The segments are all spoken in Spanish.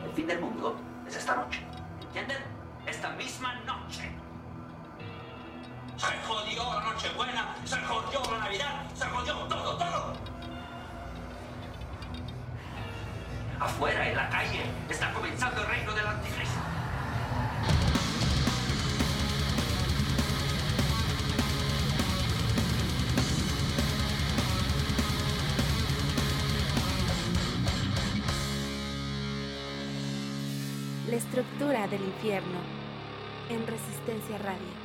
El fin del mundo es esta noche. ¿Entienden? Esta misma noche. Se jodió la Nochebuena, se jodió la Navidad, se jodió todo, todo. Afuera, en la calle, está comenzando el reino del anticristo. La estructura del infierno en Resistencia Radio.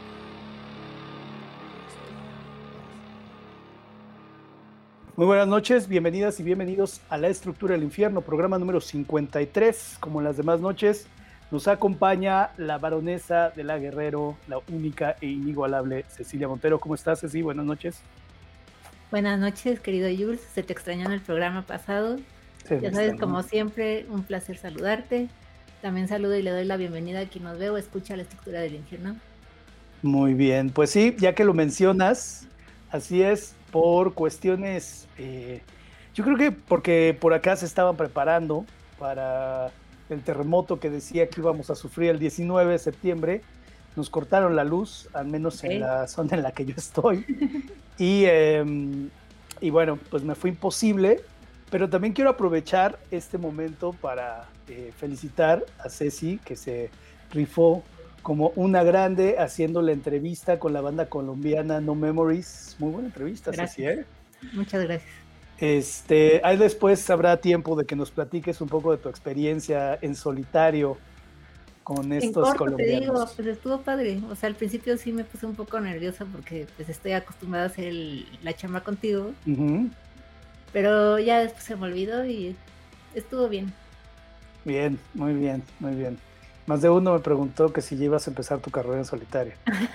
Muy buenas noches, bienvenidas y bienvenidos a La Estructura del Infierno, programa número 53. Como en las demás noches, nos acompaña la baronesa de la Guerrero, la única e inigualable Cecilia Montero. ¿Cómo estás, Ceci? Buenas noches. Buenas noches, querido Jules. Se te extrañó en el programa pasado. Ya sabes, como siempre, un placer saludarte. También saludo y le doy la bienvenida a quien nos ve o escucha La Estructura del Infierno. Muy bien, pues sí, ya que lo mencionas, así es, por cuestiones, yo creo que porque por acá se estaban preparando para el terremoto que decía que íbamos a sufrir el 19 de septiembre, nos cortaron la luz, al menos en la zona en la que yo estoy, y bueno, pues me fue imposible, pero también quiero aprovechar este momento para felicitar a Ceci, que se rifó como una grande haciendo la entrevista con la banda colombiana No Memories. Muy buena entrevista, Ceci, ¿eh? Muchas gracias. Ahí después habrá tiempo de que nos platiques un poco de tu experiencia en solitario con estos colombianos. Te digo, pues estuvo padre. O sea, al principio sí me puse un poco nerviosa porque pues estoy acostumbrada a hacer la chamba contigo. Uh-huh. Pero ya después se me olvidó y estuvo bien. Bien, muy bien, muy bien. Más de uno me preguntó que si ya ibas a empezar tu carrera en solitario.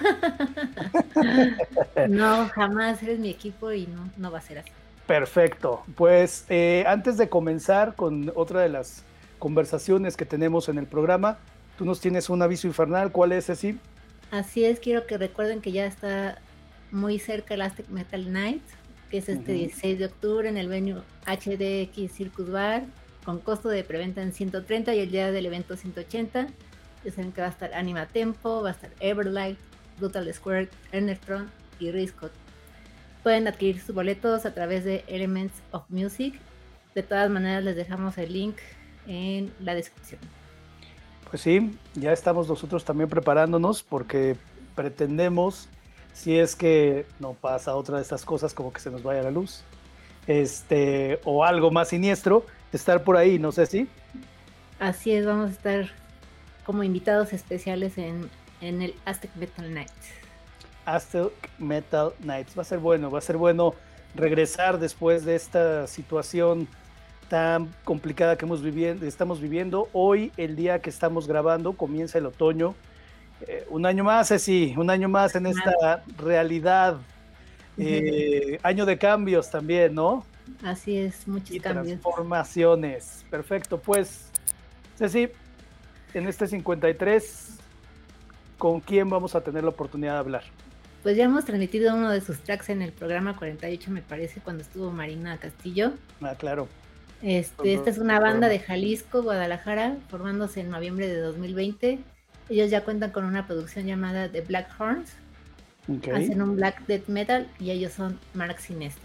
No, jamás, eres mi equipo y no va a ser así. Perfecto. Pues antes de comenzar con otra de las conversaciones que tenemos en el programa, tú nos tienes un aviso infernal. ¿Cuál es, Ceci? Así es, quiero que recuerden que ya está muy cerca el Aztec Metal Night, que es 16 de octubre en el venue HDX Circus Bar, con costo de preventa en 130 y el día del evento 180. Ya saben que va a estar Anima Tempo, va a estar Everlight, Brutal Square, Enertron y Riscot. Pueden adquirir sus boletos a través de Elements of Music. De todas maneras les dejamos el link en la descripción. Pues sí, ya estamos nosotros también preparándonos porque pretendemos, si es que no pasa otra de estas cosas como que se nos vaya la luz, o algo más siniestro, estar por ahí, no sé si. Así es, vamos a estar como invitados especiales en el Aztec Metal Night. Aztec Metal Nights, va a ser bueno regresar después de esta situación tan complicada que estamos viviendo. Hoy, el día que estamos grabando, comienza el otoño. Un año más, sí, un año más en esta realidad. Año de cambios también, ¿no? Así es, muchos cambios. Transformaciones. Perfecto, pues, Ceci, en este 53, ¿con quién vamos a tener la oportunidad de hablar? Pues ya hemos transmitido uno de sus tracks en el programa 48, me parece, cuando estuvo Marina Castillo. Ah, claro. Esta es una banda de Jalisco, Guadalajara, formándose en noviembre de 2020. Ellos ya cuentan con una producción llamada The Black Horns. Okay. Hacen un black death metal y ellos son Mark Sinestra.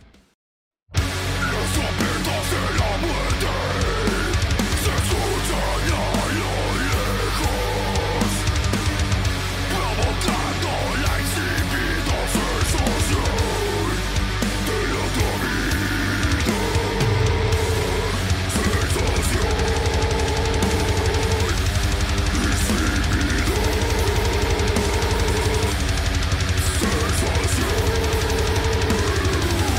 Los soplos de la muerte se escuchan a lo lejos, provocando la insípida sensación de la otra vida. Sensación insípida. Sensación.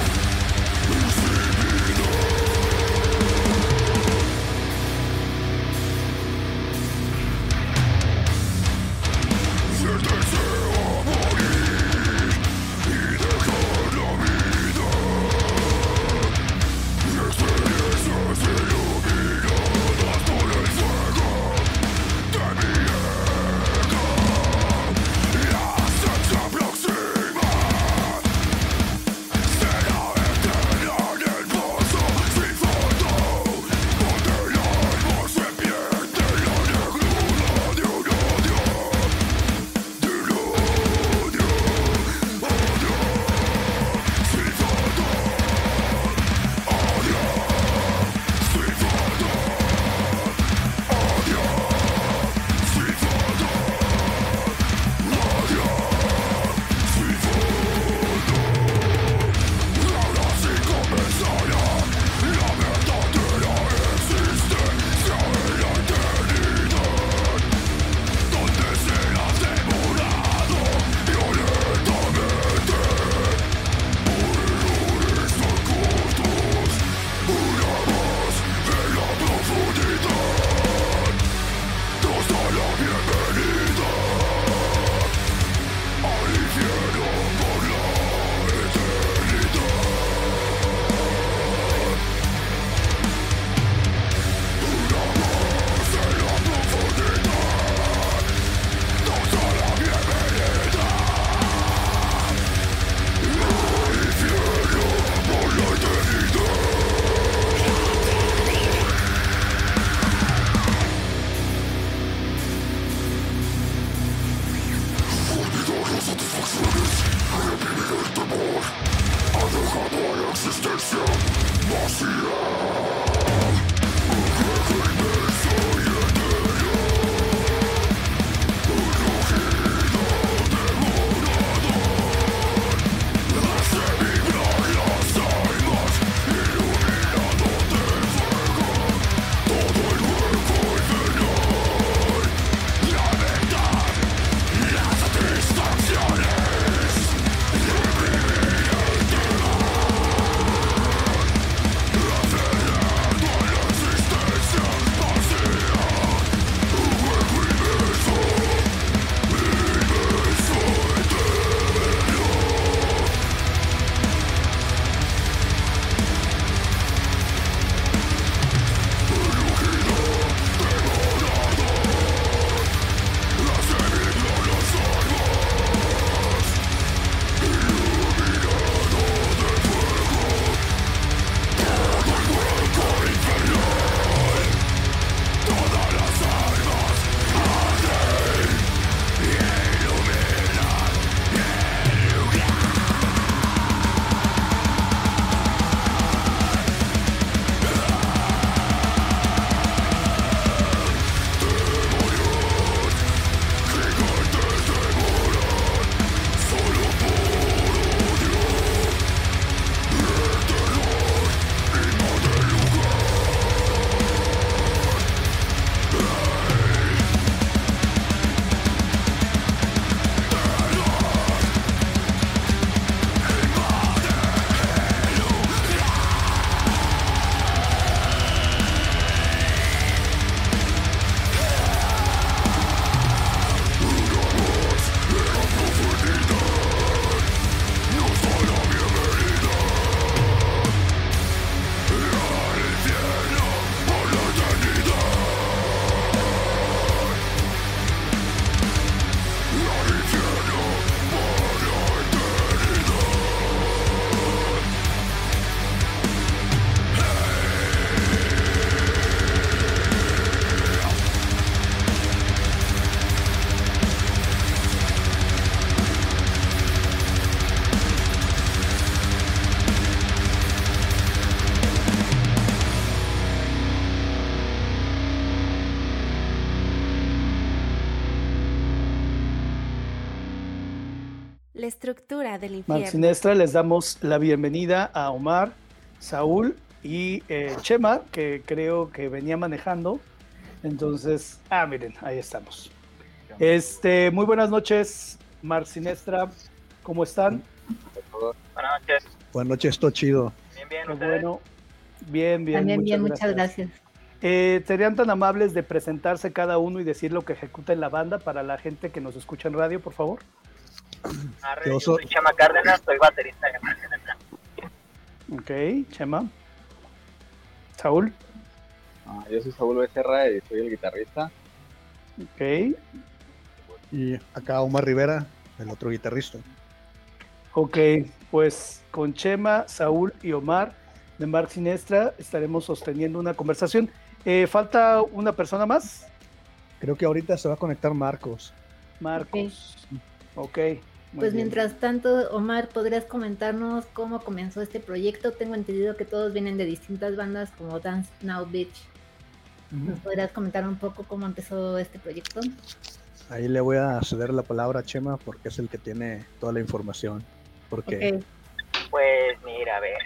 La estructura del infierno. Marcinestra, les damos la bienvenida a Omar, Saúl y Chema, que creo que venía manejando. Entonces, miren, ahí estamos. Muy buenas noches, Marcinestra, ¿cómo están? Buenas noches. Buenas noches, todo chido. Bien, Qué ¿ustedes? bueno, bien, También bien, muchas gracias. ¿Serían tan amables de presentarse cada uno y decir lo que ejecuta en la banda para la gente que nos escucha en radio, por favor? Yo soy Chema Cárdenas, soy baterista en Marcinestra. Ok, Chema. Saúl. Yo soy Saúl Becerra y soy el guitarrista. Ok. Y acá Omar Rivera, el otro guitarrista. Ok, pues con Chema, Saúl y Omar de Marcinestra estaremos sosteniendo una conversación. ¿Falta una persona más? Creo que ahorita se va a conectar Marcos. Marcos. Ok. muy Pues bien. mientras tanto, Omar, ¿podrías comentarnos cómo comenzó este proyecto? Tengo entendido que todos vienen de distintas bandas como Dance Now Bitch. ¿Nos podrías comentar un poco cómo empezó este proyecto? Ahí le voy a ceder la palabra a Chema porque es el que tiene toda la información. Porque Ok. Pues mira, a ver.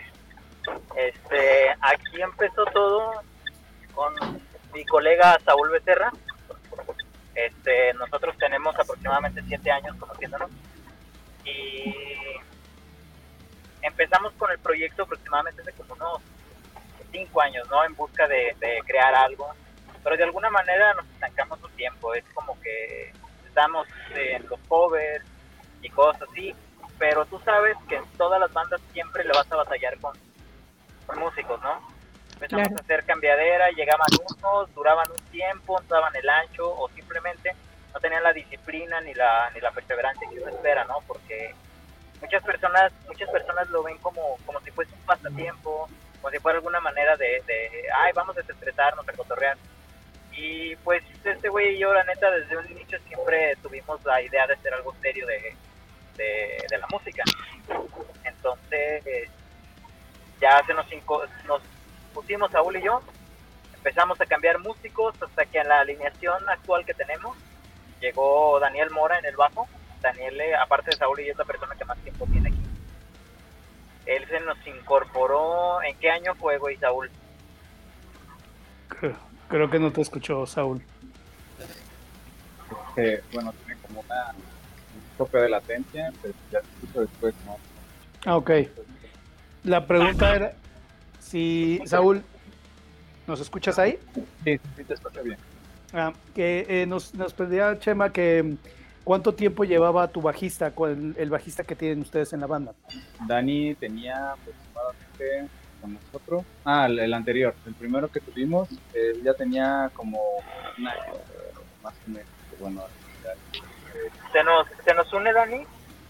Aquí empezó todo con mi colega Saúl Becerra. Nosotros tenemos aproximadamente 7 años conociéndonos y empezamos con el proyecto aproximadamente hace como unos 5 años, ¿no? En busca de crear algo, pero de alguna manera nos estancamos un tiempo. Es como que estamos en los covers y cosas así, pero tú sabes que en todas las bandas siempre le vas a batallar con músicos, ¿no? Empezamos Claro. a hacer cambiadera, llegaban unos, duraban un tiempo, no daban el ancho o simplemente no tenían la disciplina ni la perseverancia que uno espera, ¿no? Porque muchas personas lo ven como si fuese un pasatiempo, como si fuera alguna manera de vamos a desestresarnos, a cotorrear. Y pues este güey y yo, la neta, desde un inicio siempre tuvimos la idea de hacer algo serio de la música. Entonces ya nos pusimos Saúl y yo, empezamos a cambiar músicos hasta que en la alineación actual que tenemos llegó Daniel Mora en el bajo. Daniel, aparte de Saúl, y es la persona que más tiempo tiene aquí. Él se nos incorporó, ¿en qué año fue, güey, Saúl? Creo que no te escuchó, Saúl. Bueno, tiene como un tope de latencia, pero ya se escucha después, ¿no? Ok. La pregunta era si, Saúl, ¿nos escuchas ahí? Sí, te escucha bien. Que nos pedía Chema que ¿cuánto tiempo llevaba tu bajista, el bajista que tienen ustedes en la banda? Dani tenía aproximadamente con nosotros, el anterior, el primero que tuvimos, él ya tenía como un año, más o menos. Bueno, Se nos une Dani.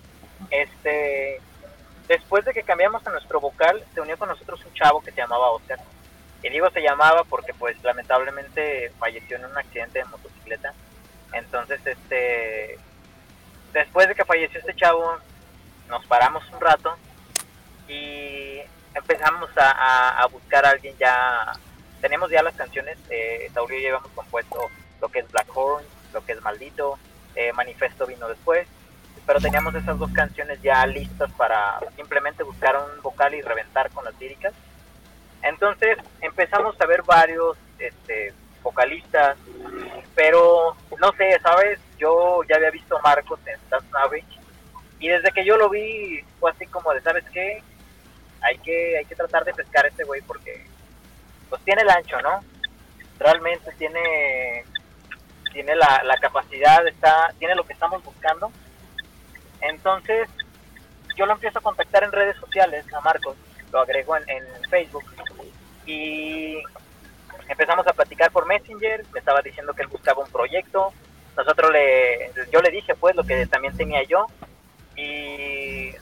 Después de que cambiamos a nuestro vocal, se unió con nosotros un chavo que se llamaba Oscar. Y digo se llamaba porque pues lamentablemente falleció en un accidente de motocicleta. Entonces después de que falleció este chavo, nos paramos un rato y empezamos a buscar a alguien. Ya tenemos ya las canciones. Saúl y yo llevamos compuesto lo que es Black Horn, lo que es Maldito, Manifesto vino después, pero teníamos esas 2 canciones ya listas para simplemente buscar un vocal y reventar con las líricas. Entonces empezamos a ver varios vocalistas, pero no sé, ¿sabes? Yo ya había visto a Marcos en Dance Now Bitch y desde que yo lo vi fue así como de, ¿sabes qué? Hay que tratar de pescar a este güey porque pues tiene el ancho, ¿no? Realmente tiene la capacidad, tiene lo que estamos buscando. Entonces yo lo empiezo a contactar en redes sociales a Marcos, lo agrego en Facebook y empezamos a platicar por Messenger. Me estaba diciendo que él buscaba un proyecto, yo le dije pues lo que también tenía yo y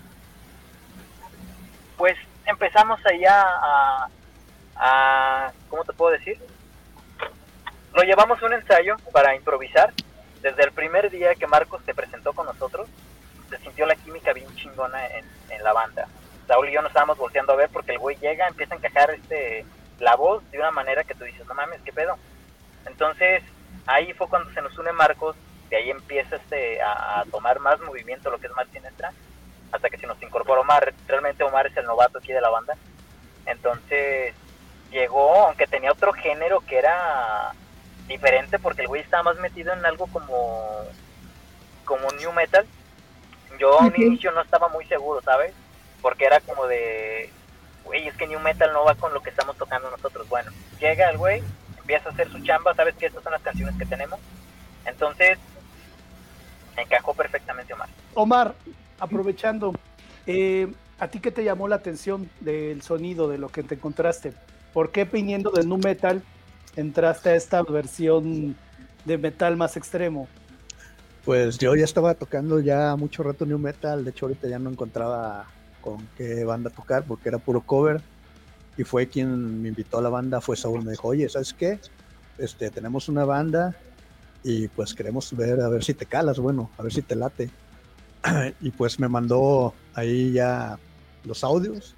pues empezamos allá a ¿cómo te puedo decir? Lo llevamos a un ensayo para improvisar. Desde el primer día que Marcos se presentó con nosotros, se sintió la química bien chingona en la banda. Saúl y yo nos estábamos volteando a ver porque el güey llega, empieza a encajar la voz de una manera que tú dices, no mames, ¿qué pedo? Entonces, ahí fue cuando se nos une Marcos de ahí empieza a tomar más movimiento lo que es Mar Siniestra, hasta que se nos incorporó Omar. Realmente Omar es el novato aquí de la banda, entonces llegó, aunque tenía otro género que era diferente, porque el güey estaba más metido en algo como new metal. Yo a un inicio no estaba muy seguro, ¿sabes? Porque era como de, güey, es que new metal no va con lo que estamos tocando nosotros. Bueno, llega el güey, empieza a hacer su chamba, ¿sabes que estas son las canciones que tenemos? Entonces, encajó perfectamente Omar. Omar, aprovechando, ¿a ti qué te llamó la atención del sonido, de lo que te encontraste? ¿Por qué viniendo del nu metal entraste a esta versión de metal más extremo? Pues yo ya estaba tocando ya mucho rato new metal, de hecho ahorita ya no encontraba con qué banda tocar porque era puro cover, y fue quien me invitó a la banda, fue Saúl. Me dijo, oye, ¿sabes qué? Tenemos una banda y pues queremos ver a ver si te calas, bueno, a ver si te late. Y pues me mandó ahí ya los audios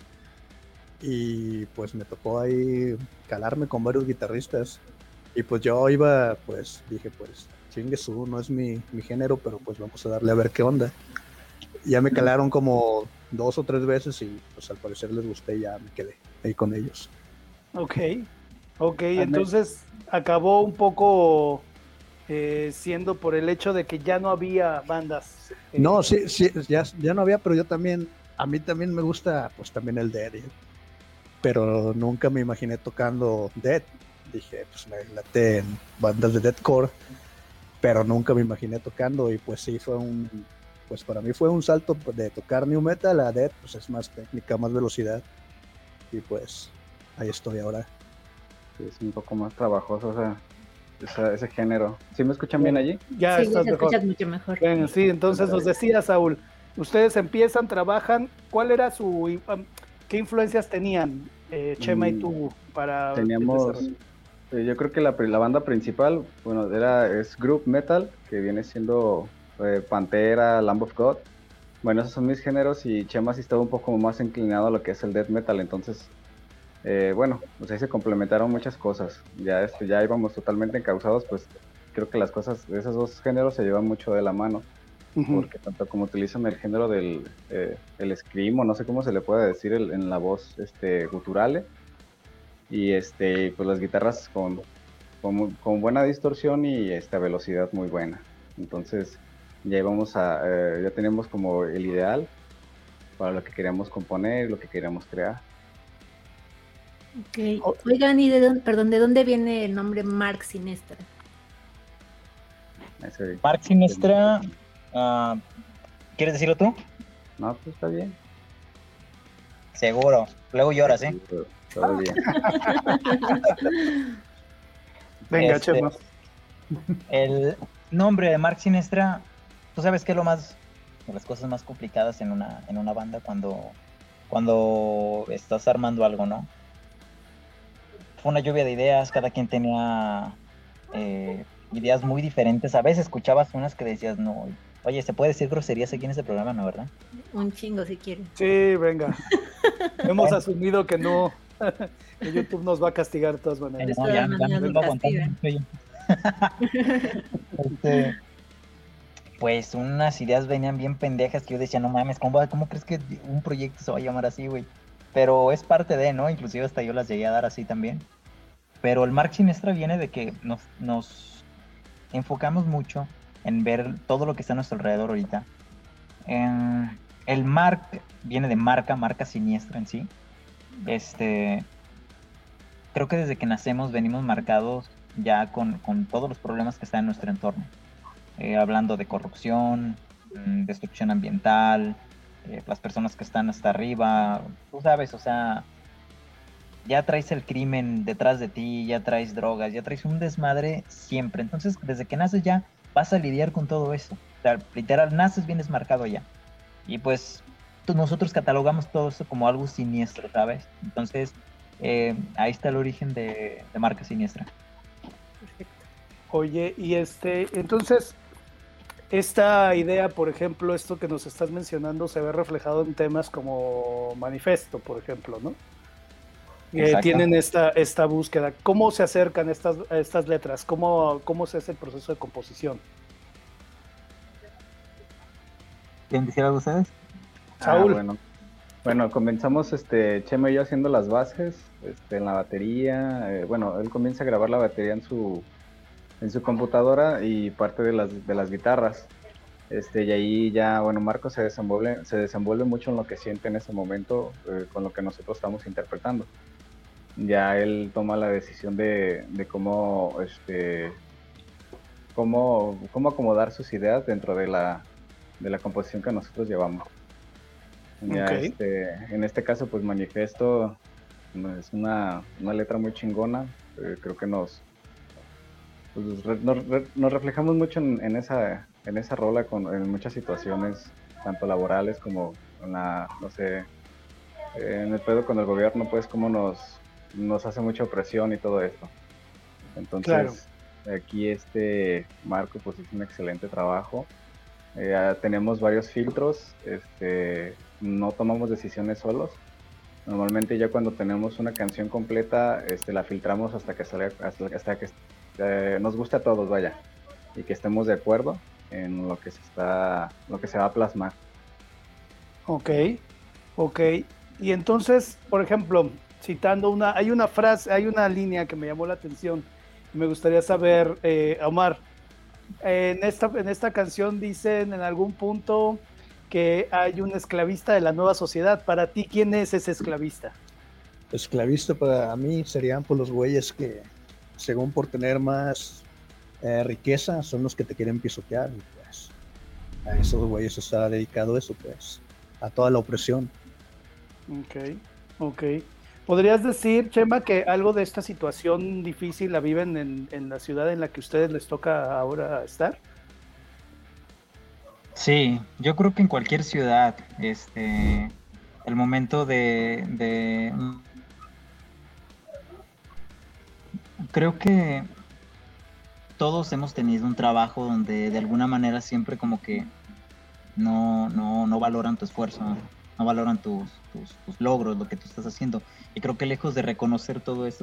y pues me tocó ahí calarme con varios guitarristas, y pues yo iba, pues dije, pues chingue su, no es mi género, pero pues vamos a darle a ver qué onda. Ya me calaron como 2 o 3 veces y pues al parecer les gusté y ya me quedé ahí con ellos. Ok, entonces acabó un poco siendo por el hecho de que ya no había bandas. No, sí, ya no había, pero a mí también me gusta pues también el death, pero nunca me imaginé tocando death. Dije, pues me late en bandas de deathcore, pero nunca me imaginé tocando, y pues sí, pues para mí fue un salto de tocar new metal a death, pues es más técnica, más velocidad, y pues ahí estoy ahora. Sí, es un poco más trabajoso, o sea, ese género. ¿Sí me escuchan bien allí? Ya Sí, estás te mejor. escuchas mucho mejor. Bueno, sí, entonces nos decía Saúl, ustedes empiezan, trabajan, ¿cuál era qué influencias tenían Chema y tú para Teníamos, yo creo que la banda principal, bueno, es group metal, que viene siendo Pantera, Lamb of God. Bueno, esos son mis géneros, y Chema sí estaba un poco más inclinado a lo que es el death metal, entonces, bueno, pues ahí se complementaron muchas cosas. Ya íbamos totalmente encausados, pues creo que las cosas de esos dos géneros se llevan mucho de la mano, porque tanto como utilizan el género del el scream, o no sé cómo se le puede decir en la voz guturale, y pues las guitarras con buena distorsión y velocidad muy buena. Entonces ya ya tenemos como el ideal para lo que queríamos componer, lo que queríamos crear. Okay. Oigan, ¿y ¿de dónde viene el nombre Mark Siniestra? Mark Siniestra, ¿quieres decirlo tú? No, pues está bien. Seguro, luego lloras, ¿eh? Todo bien. Venga, Chema. El nombre de Mark Siniestra, tú sabes que es de las cosas más complicadas en una banda cuando estás armando algo, ¿no? Fue una lluvia de ideas, cada quien tenía ideas muy diferentes. A veces escuchabas unas que decías, no, oye, ¿se puede decir groserías aquí en este programa, no, verdad? Un chingo si quieres. Sí, venga. Hemos asumido que no, que YouTube nos va a castigar de todas maneras. No, ya me vengo aguantando mucho yo. Pues unas ideas venían bien pendejas que yo decía, no mames, ¿cómo crees que un proyecto se va a llamar así, güey? Pero es parte de, ¿no? Inclusive hasta yo las llegué a dar así también. Pero el Mark Siniestra viene de que nos enfocamos mucho en ver todo lo que está a nuestro alrededor ahorita. El Mark viene de marca siniestra en sí. Creo que desde que nacemos venimos marcados ya con todos los problemas que están en nuestro entorno. Hablando de corrupción, destrucción ambiental, las personas que están hasta arriba, tú sabes, o sea, ya traes el crimen detrás de ti, ya traes drogas, ya traes un desmadre siempre. Entonces, desde que naces ya vas a lidiar con todo eso. O sea, literal, naces, vienes marcado ya. Y pues nosotros catalogamos todo eso como algo siniestro, ¿sabes? Entonces, ahí está el origen de Marca Siniestra. Perfecto. Oye, y entonces, esta idea, por ejemplo, esto que nos estás mencionando, se ve reflejado en temas como Manifesto, por ejemplo, ¿no? Tienen esta búsqueda. ¿Cómo se acercan estas letras? ¿Cómo se hace el proceso de composición? ¿Quieren decir algo ustedes? Saúl. Bueno, comenzamos Chema y yo haciendo las bases en la batería. Bueno, él comienza a grabar la batería en su computadora y parte de las guitarras. Y ahí ya, bueno, Marco se desenvuelve mucho en lo que siente en ese momento con lo que nosotros estamos interpretando. Ya él toma la decisión de cómo acomodar sus ideas dentro de la composición que nosotros llevamos. Ya Ok. en este caso, pues Manifiesto es una letra muy chingona. Creo que nos reflejamos mucho en esa rola en muchas situaciones, tanto laborales como no sé, en el pedo con el gobierno, pues como nos hace mucha opresión y todo esto. Entonces, Claro. aquí Marco pues hizo un excelente trabajo. Tenemos varios filtros, no tomamos decisiones solos. Normalmente ya cuando tenemos una canción completa, la filtramos hasta que salga, hasta que nos guste a todos, vaya, y que estemos de acuerdo en lo que se va a plasmar. Ok. Y entonces, por ejemplo, citando hay una frase, hay una línea que me llamó la atención y me gustaría saber, Omar, en esta canción dicen en algún punto que hay un esclavista de la nueva sociedad. Para ti, ¿quién es ese esclavista? Esclavista para mí serían pues los güeyes que, según por tener más riqueza, son los que te quieren pisotear. Y pues a esos güeyes está dedicado eso, pues, a toda la opresión. Ok. ¿Podrías decir, Chema, que algo de esta situación difícil la viven en la ciudad en la que a ustedes les toca ahora estar? Sí, yo creo que en cualquier ciudad, el momento creo que todos hemos tenido un trabajo donde de alguna manera siempre como que no valoran tu esfuerzo, no valoran tus logros, lo que tú estás haciendo. Y creo que lejos de reconocer todo esto,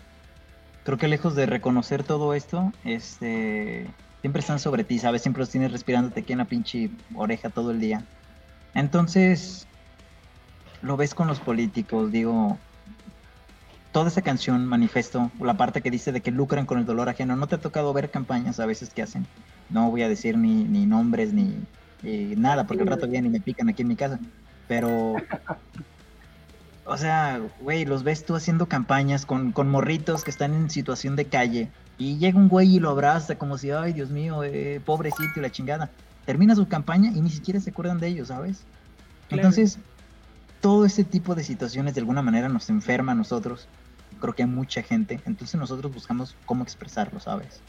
siempre están sobre ti, ¿sabes? Siempre los tienes respirándote aquí en la pinche oreja todo el día. Entonces, lo ves con los políticos, digo, toda esa canción, Manifiesto, la parte que dice de que lucran con el dolor ajeno, ¿no te ha tocado ver campañas a veces que hacen? No voy a decir ni nombres ni nada, porque al rato vienen y me pican aquí en mi casa, pero... O sea, güey, los ves tú haciendo campañas con morritos que están en situación de calle y llega un güey y lo abraza como si, ay, Dios mío, pobrecito y la chingada. Termina su campaña y ni siquiera se acuerdan de ellos, ¿sabes? Claro. Entonces, todo ese tipo de situaciones de alguna manera nos enferma a nosotros. Creo que hay mucha gente. Entonces nosotros buscamos cómo expresarlo, ¿sabes?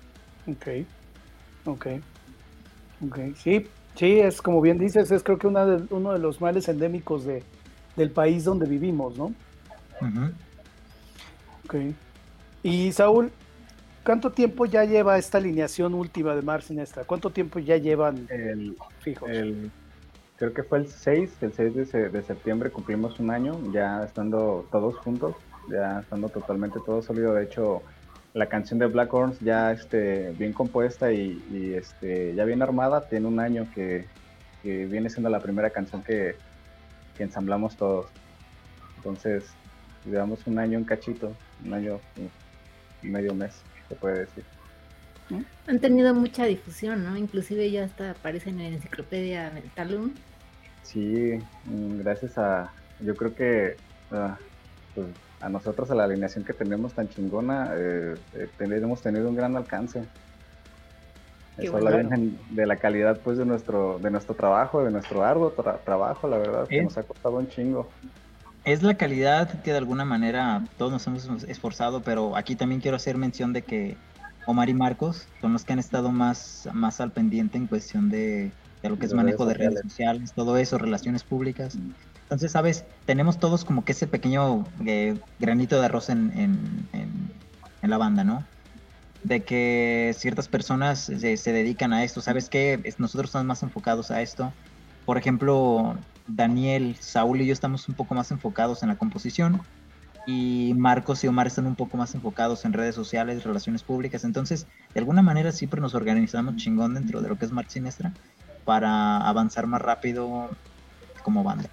Ok. Sí, es como bien dices, es creo que uno de los males endémicos del país donde vivimos, ¿no? Uh-huh. Ok. Y Saúl, ¿cuánto tiempo ya lleva esta alineación última de Mar Siniestra? ¿Cuánto tiempo ya llevan fijos? Creo que fue el 6 de septiembre, cumplimos un año, ya estando todos juntos, ya estando totalmente todo sólido. De hecho, la canción de Black Horns ya bien compuesta y ya bien armada, tiene un año que viene siendo la primera canción que ensamblamos todos. Entonces, llevamos un año en cachito, un año y medio mes, se puede decir. Han tenido mucha difusión, ¿no? Inclusive ya hasta aparecen en Enciclopedia Mentalum. Sí, gracias yo creo que pues, a nosotros, a la alineación que tenemos tan chingona, hemos tenido un gran alcance. Eso habla bien de la calidad pues de nuestro trabajo, de nuestro arduo trabajo, la verdad, que nos ha costado un chingo. Es la calidad que de alguna manera todos nos hemos esforzado, pero aquí también quiero hacer mención de que Omar y Marcos son los que han estado más al pendiente en cuestión de lo que es manejo de redes sociales, todo eso, relaciones públicas. Entonces, ¿sabes? Tenemos todos como que ese pequeño granito de arroz en la banda, ¿no? De que ciertas personas se dedican a esto. ¿Sabes qué? Nosotros estamos más enfocados a esto. Por ejemplo, Daniel, Saúl y yo estamos un poco más enfocados en la composición, y Marcos y Omar están un poco más enfocados en redes sociales, relaciones públicas. Entonces, de alguna manera siempre nos organizamos chingón dentro de lo que es Mar Siniestra, para avanzar más rápido como banda.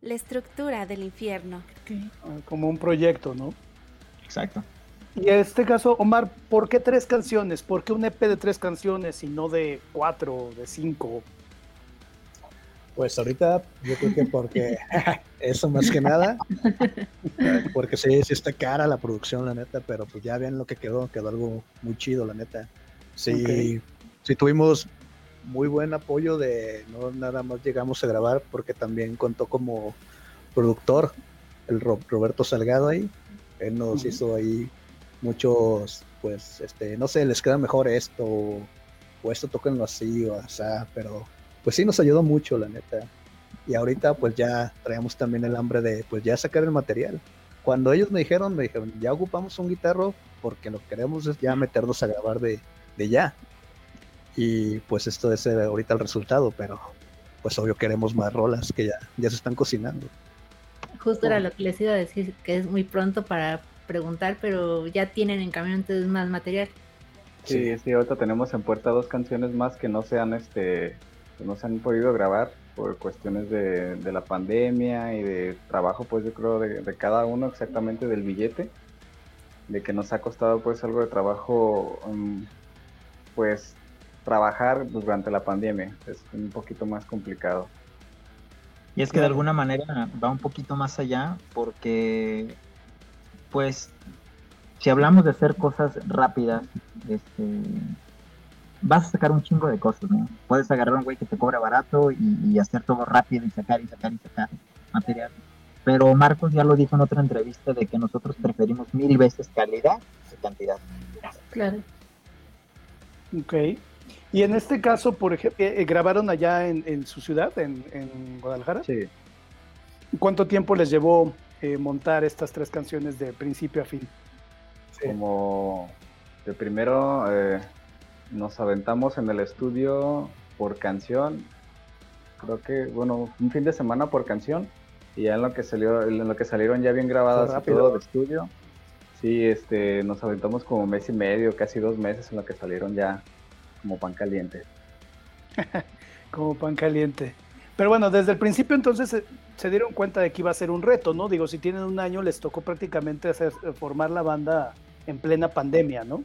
La estructura del infierno. Como un proyecto, ¿no? Exacto. Y en este caso, Omar, ¿por qué 3 canciones? ¿Por qué un EP de 3 canciones y no de 4 o de 5? Pues ahorita yo creo que porque eso más que nada, porque sí está cara la producción, la neta, pero pues ya ven lo que quedó algo muy chido, la neta. Sí, sí tuvimos muy buen apoyo de, no nada más llegamos a grabar, porque también contó como productor el Roberto Salgado ahí, él nos hizo ahí muchos, pues, no sé, les queda mejor esto, o esto tóquenlo así, o así, pero pues sí nos ayudó mucho, la neta. Y ahorita pues ya traíamos también el hambre de pues ya sacar el material. Cuando ellos me dijeron, ya ocupamos un guitarro porque lo que queremos es ya meternos a grabar de ya. Y pues esto es ahorita el resultado, pero pues obvio queremos más rolas que ya se están cocinando. Justo era lo que les iba a decir, que es muy pronto para preguntar, pero ya tienen en camino entonces más material. Sí, ahorita tenemos en puerta 2 canciones más que no se han no se han podido grabar por cuestiones de la pandemia y de trabajo, pues yo creo de cada uno, exactamente del billete, de que nos ha costado pues algo de trabajo, pues trabajar durante la pandemia, es un poquito más complicado. Y es que de alguna manera va un poquito más allá, porque pues si hablamos de hacer cosas rápidas, vas a sacar un chingo de cosas, ¿no? Puedes agarrar un güey que te cobra barato y hacer todo rápido y sacar material. Pero Marcos ya lo dijo en otra entrevista de que nosotros preferimos 1000 veces calidad que cantidad. Claro. Ok. Y en este caso, por ejemplo, ¿grabaron allá en su ciudad, en Guadalajara? Sí. ¿Cuánto tiempo les llevó montar estas 3 canciones de principio a fin? Sí. Como de primero nos aventamos en el estudio por canción, creo que, bueno, un fin de semana por canción, y ya en lo que salieron ya bien grabadas y todo de estudio, sí, nos aventamos como 1 mes y medio, casi 2 meses en lo que salieron ya como pan caliente. Como pan caliente. Pero bueno, desde el principio entonces se dieron cuenta de que iba a ser un reto, ¿no? Digo, si tienen 1 año les tocó prácticamente formar la banda en plena pandemia, ¿no?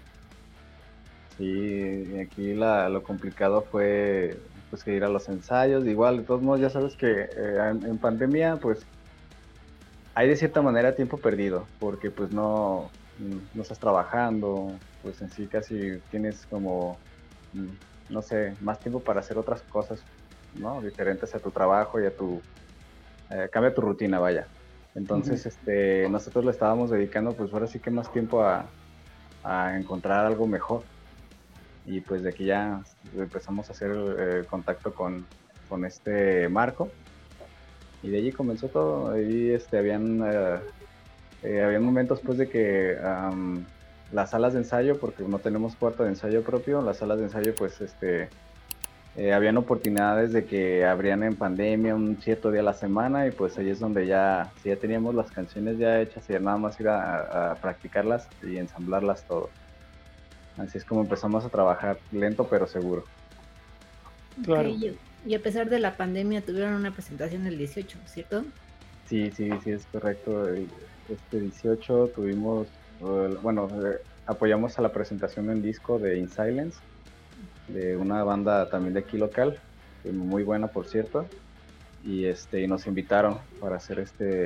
Sí, aquí lo complicado fue pues ir a los ensayos. Igual, de todos modos, ya sabes que en pandemia pues hay de cierta manera tiempo perdido, porque pues no estás trabajando, pues en sí casi tienes como, no sé, más tiempo para hacer otras cosas, ¿no? Diferentes a tu trabajo y cambia tu rutina, vaya. Entonces, nosotros le estábamos dedicando pues ahora sí que más tiempo a encontrar algo mejor. Y pues de aquí ya empezamos a hacer contacto con Marco, y de allí comenzó todo. Ahí habían momentos pues de que las salas de ensayo, porque no tenemos cuarto de ensayo propio, las salas de ensayo pues habían oportunidades de que abrían en pandemia un cierto día a la semana, y pues ahí es donde ya teníamos las canciones ya hechas y nada más ir a practicarlas y ensamblarlas todo. Así es como empezamos a trabajar, lento pero seguro. Claro. Okay, y a pesar de la pandemia tuvieron una presentación el 18, ¿cierto? Sí, es correcto. Este 18 tuvimos, apoyamos a la presentación en disco de In Silence, de una banda también de aquí local, muy buena por cierto, y nos invitaron para hacer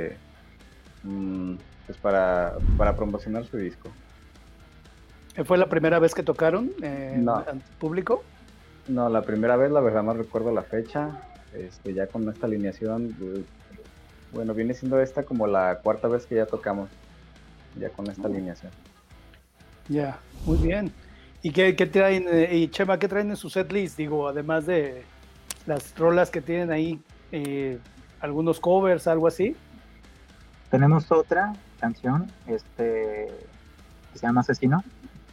pues para promocionar su disco. ¿Fue la primera vez que tocaron No. ante público? No, la primera vez, la verdad no recuerdo la fecha. Ya con esta alineación, bueno, viene siendo esta como la 4ª vez que ya tocamos, ya con esta alineación. Ya, muy bien. ¿Y qué traen, y Chema, qué traen en su setlist? Digo, además de las rolas que tienen ahí, algunos covers, algo así. Tenemos otra canción, que se llama Asesino.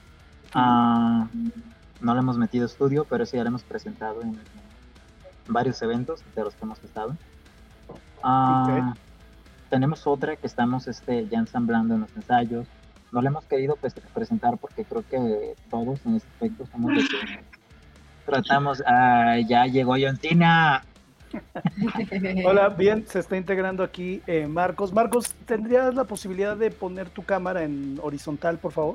No le hemos metido estudio, pero sí ya la hemos presentado en varios eventos de los que hemos estado. Okay. Tenemos otra que estamos ya ensamblando en los ensayos. No la hemos querido presentar porque creo que todos en este aspecto somos de que tratamos. Ya llegó John Cena. Hola, bien, se está integrando aquí Marcos. Marcos, ¿tendrías la posibilidad de poner tu cámara en horizontal, por favor?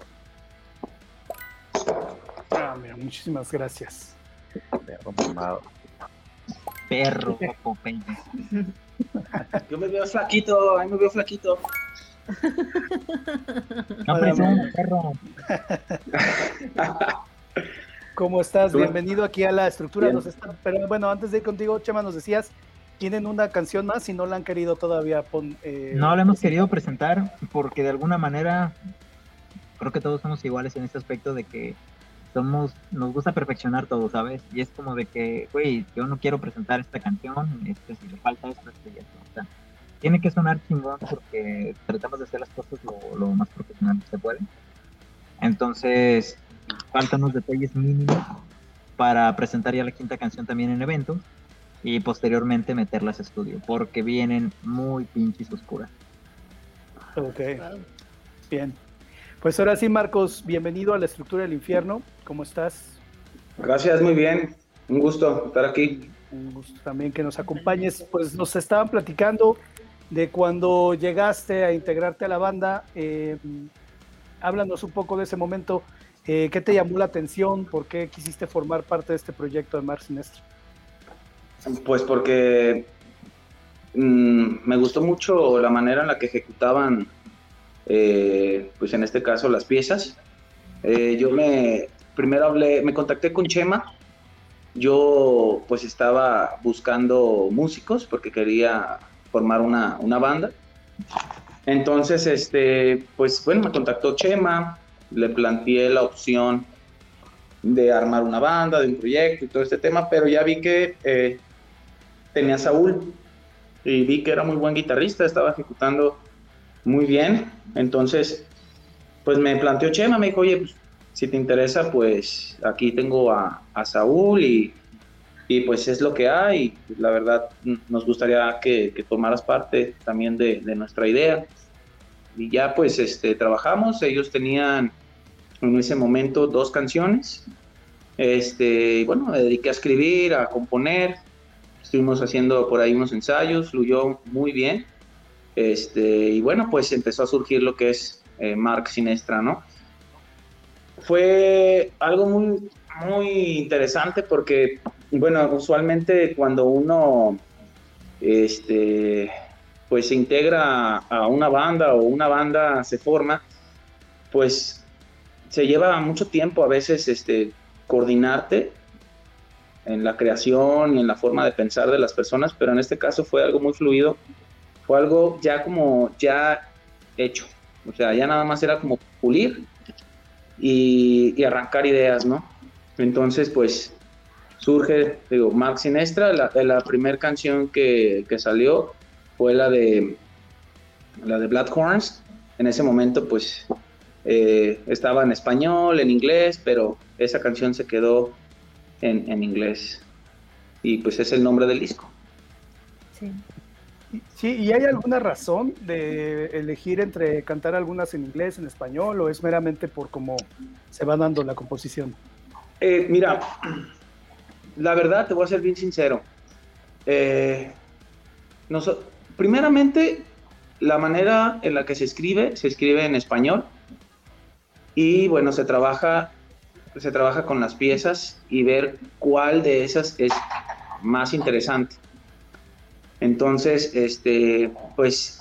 Mira, muchísimas gracias. Perro mamado. Perro, Popeye. Yo me veo flaquito, ahí me veo flaquito. No presiones, perro. ¿Cómo estás? ¿Tú? Bienvenido aquí a La Estructura. Bien. Pero bueno, antes de ir contigo, Chema, nos decías, tienen una canción más y no la han querido todavía No la hemos querido presentar porque de alguna manera creo que todos somos iguales en este aspecto de que nos gusta perfeccionar todo, ¿sabes? Y es como de que, güey, yo no quiero presentar esta canción, si le falta esto y esto. O sea, tiene que sonar chingón porque tratamos de hacer las cosas lo más profesional que se puede. Entonces, faltan unos detalles mínimos para presentar ya la quinta canción también en eventos y posteriormente meterlas a estudio, porque vienen muy pinches oscuras. Ok, bien. Pues ahora sí, Marcos, bienvenido a La Estructura del Infierno. ¿Cómo estás? Gracias, muy bien. Un gusto estar aquí. Un gusto también que nos acompañes. Pues nos estaban platicando de cuando llegaste a integrarte a la banda. Háblanos un poco de ese momento. ¿Qué te llamó la atención? ¿Por qué quisiste formar parte de este proyecto de Marc Sinestra? Pues porque me gustó mucho la manera en la que ejecutaban, pues en este caso, las piezas. Primero me contacté con Chema. Yo pues estaba buscando músicos porque quería formar una banda. Entonces, pues bueno, me contactó Chema, le planteé la opción de armar una banda, de un proyecto y todo este tema, pero ya vi que tenía a Saúl y vi que era muy buen guitarrista, estaba ejecutando muy bien. Entonces, pues me planteó Chema, me dijo, oye, pues, si te interesa, pues aquí tengo a Saúl y pues es lo que hay. Y la verdad, nos gustaría que tomaras parte también de nuestra idea. Y ya pues trabajamos. Ellos tenían en ese momento 2 canciones. Y bueno, me dediqué a escribir, a componer. Estuvimos haciendo por ahí unos ensayos, fluyó muy bien. Y bueno, pues empezó a surgir lo que es Marc Sinestra, ¿no? Fue algo muy, muy interesante porque, bueno, usualmente cuando uno pues se integra a una banda o una banda se forma, pues se lleva mucho tiempo a veces coordinarte en la creación y en la forma de pensar de las personas, pero en este caso fue algo muy fluido, fue algo ya hecho, o sea, ya nada más era como pulir y arrancar ideas, ¿no? Entonces, pues, surge, digo, Marc Sinestra. La primera canción que salió fue la de Blood Horns. En ese momento, pues, estaba en español, en inglés, pero esa canción se quedó en inglés. Y, pues, es el nombre del disco. Sí. Sí, ¿y hay alguna razón de elegir entre cantar algunas en inglés, en español, o es meramente por cómo se va dando la composición? Mira, la verdad, te voy a ser bien sincero. Primeramente, la manera en la que se escribe en español, y bueno, se trabaja con las piezas y ver cuál de esas es más interesante. Entonces, pues,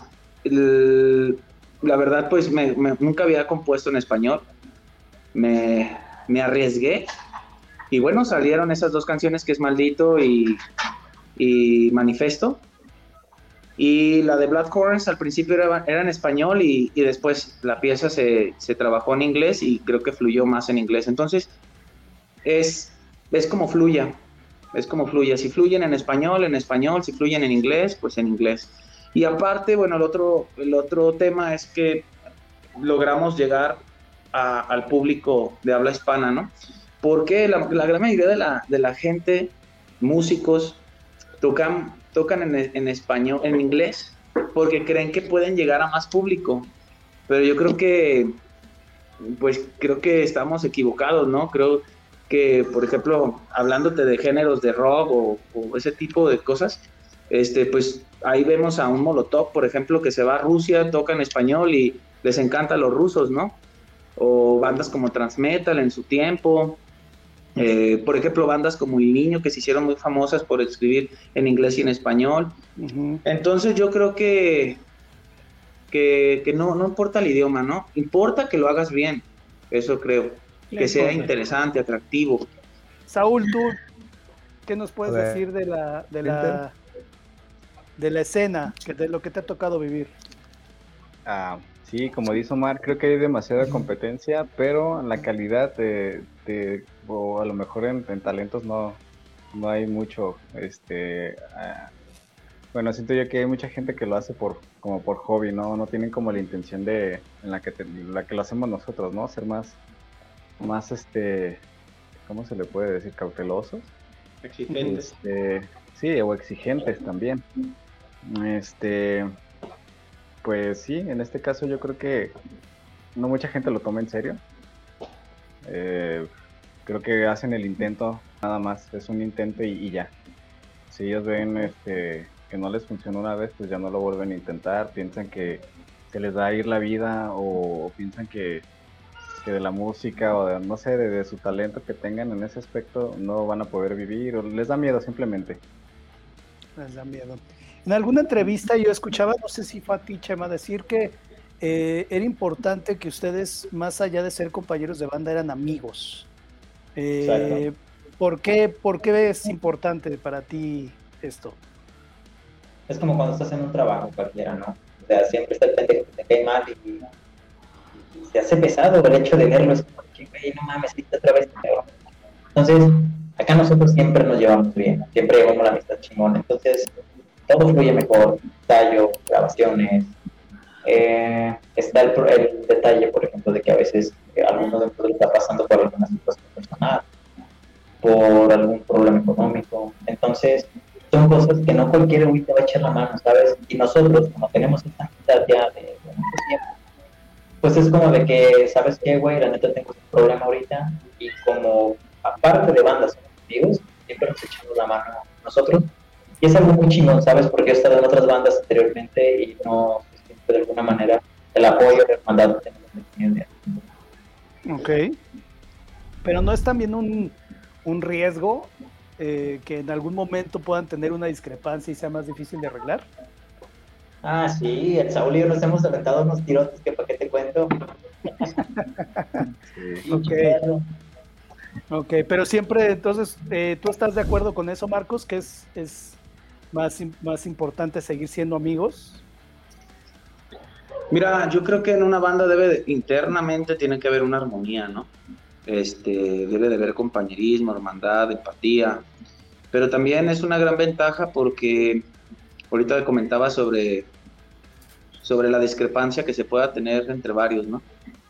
la verdad, pues, nunca había compuesto en español. Me arriesgué. Y bueno, salieron esas 2 canciones que es Maldito y Manifesto. Y la de Blood Horns al principio era en español y después la pieza se trabajó en inglés y creo que fluyó más en inglés. Entonces, es como fluya. Es como fluye. Si fluyen en español, si fluyen en inglés, pues en inglés. Y aparte, bueno, el otro tema es que logramos llegar al público de habla hispana, ¿no? Porque la gran mayoría de la gente, músicos, tocan en español, en inglés, porque creen que pueden llegar a más público. Pero yo creo que estamos equivocados, ¿no? Creo que, por ejemplo, hablándote de géneros de rock o ese tipo de cosas, pues ahí vemos a un Molotov, por ejemplo, que se va a Rusia, toca en español y les encanta a los rusos, ¿no? O bandas como Transmetal en su tiempo, por ejemplo, bandas como El Niño, que se hicieron muy famosas por escribir en inglés y en español. Ujú. Entonces yo creo que no importa el idioma, ¿no? Importa que lo hagas bien, eso creo, que sea interesante, atractivo. Saúl, ¿tú qué nos puedes A ver, decir de la escena, de lo que te ha tocado vivir? Sí, como dice Omar, creo que hay demasiada competencia, pero en la calidad o a lo mejor en talentos no hay mucho. Bueno, siento yo que hay mucha gente que lo hace como por hobby, no tienen como la intención en la que lo hacemos nosotros, ¿no? Ser más, ¿cómo se le puede decir? Cautelosos. Exigentes. Sí, o exigentes también. Pues sí, en este caso yo creo que no mucha gente lo toma en serio. Creo que hacen el intento, nada más, es un intento y ya. Si ellos ven que no les funcionó una vez, pues ya no lo vuelven a intentar, piensan que se les va a ir la vida o piensan que de la música o no sé, de su talento que tengan en ese aspecto no van a poder vivir o les da miedo simplemente. Les da miedo. En alguna entrevista yo escuchaba, no sé si fue a ti, Chema, decir que era importante que ustedes, más allá de ser compañeros de banda, eran amigos. ¿Por qué es importante para ti esto? Es como cuando estás en un trabajo cualquiera, ¿no? O sea, siempre está el pendejo que te cae mal y se hace pesado el hecho de verlo. Es como que, güey, no mames, viste otra vez. Entonces, acá nosotros siempre nos llevamos bien, siempre llevamos la amistad chingona. Entonces, todo fluye mejor, ensayo, grabaciones. Está el detalle, por ejemplo, de que a veces alguno de nosotros está pasando por alguna situación personal, por algún problema económico. Entonces, son cosas que no cualquier güey te va a echar la mano, ¿sabes? Y nosotros, como tenemos esta amistad ya de mucho tiempo, pues es como de que, ¿sabes qué, güey? La neta tengo este problema ahorita, y como aparte de bandas somos amigos, siempre nos echamos la mano nosotros. Y es algo muy chingón, ¿sabes? Porque he estado en otras bandas anteriormente y no se siente de alguna manera el apoyo, la hermandad que tenemos. Ok. Pero no es también un riesgo que en algún momento puedan tener una discrepancia y sea más difícil de arreglar. Ah, sí, el Saúl y yo nos hemos aventado unos tirotes que para qué te cuento. Sí. Ok, pero siempre, entonces, ¿tú estás de acuerdo con eso, Marcos? Que es más importante seguir siendo amigos. Mira, yo creo que en una banda internamente tiene que haber una armonía, ¿no? Debe de haber compañerismo, hermandad, empatía, pero también es una gran ventaja porque ahorita comentaba sobre la discrepancia que se pueda tener entre varios, ¿no?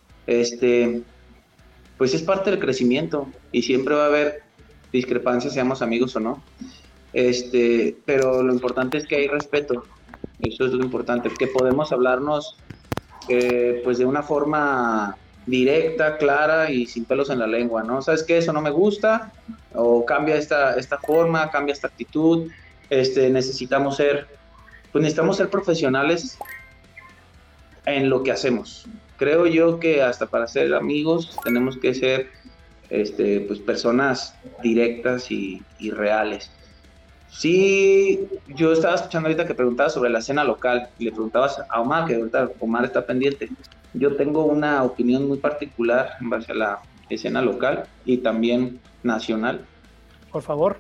Pues es parte del crecimiento y siempre va a haber discrepancias, seamos amigos o no. Pero lo importante es que hay respeto, eso es lo importante, que podemos hablarnos pues de una forma directa, clara y sin pelos en la lengua, ¿no? ¿Sabes qué? Eso no me gusta, o cambia esta forma, cambia esta actitud, necesitamos ser profesionales en lo que hacemos. Creo yo que hasta para ser amigos tenemos que ser pues personas directas y reales. Sí, yo estaba escuchando ahorita que preguntabas sobre la escena local y le preguntabas a Omar, que ahorita Omar está pendiente. Yo tengo una opinión muy particular en base a la escena local y también nacional. Por favor.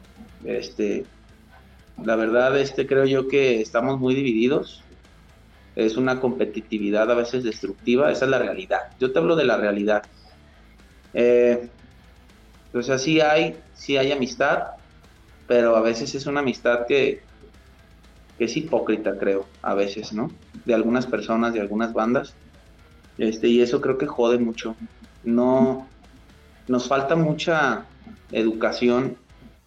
La verdad, creo yo que estamos muy divididos. Es una competitividad a veces destructiva, esa es la realidad. Yo te hablo de la realidad. O sea, sí hay amistad, pero a veces es una amistad que es hipócrita, creo, a veces, ¿no? De algunas personas, de algunas bandas. Y eso creo que jode mucho. No, nos falta mucha educación,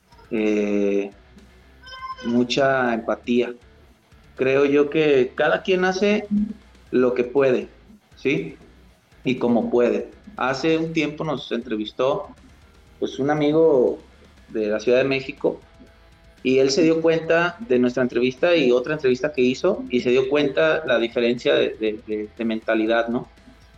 mucha empatía. Creo yo que cada quien hace lo que puede, ¿sí? Y como puede. Hace un tiempo nos entrevistó pues un amigo de la Ciudad de México, y él se dio cuenta de nuestra entrevista y otra entrevista que hizo, y se dio cuenta la diferencia de mentalidad, ¿no?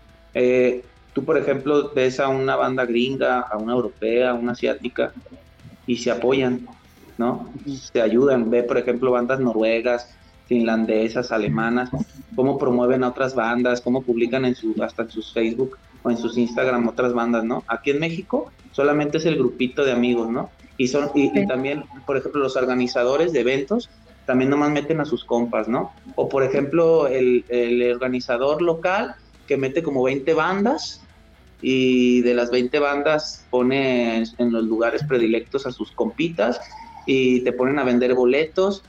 Tú, por ejemplo, ves a una banda gringa, a una europea, a una asiática, y se apoyan, ¿no? Se ayudan. Ve, por ejemplo, bandas noruegas, finlandesas, alemanas, cómo promueven a otras bandas, cómo publican hasta en sus Facebook o en sus Instagram otras bandas, ¿no? Aquí en México solamente es el grupito de amigos, ¿no? Y también, por ejemplo, los organizadores de eventos también nomás meten a sus compas, ¿no? O, por ejemplo, el organizador local que mete como 20 bandas y de las 20 bandas pone en los lugares predilectos a sus compitas y te ponen a vender boletos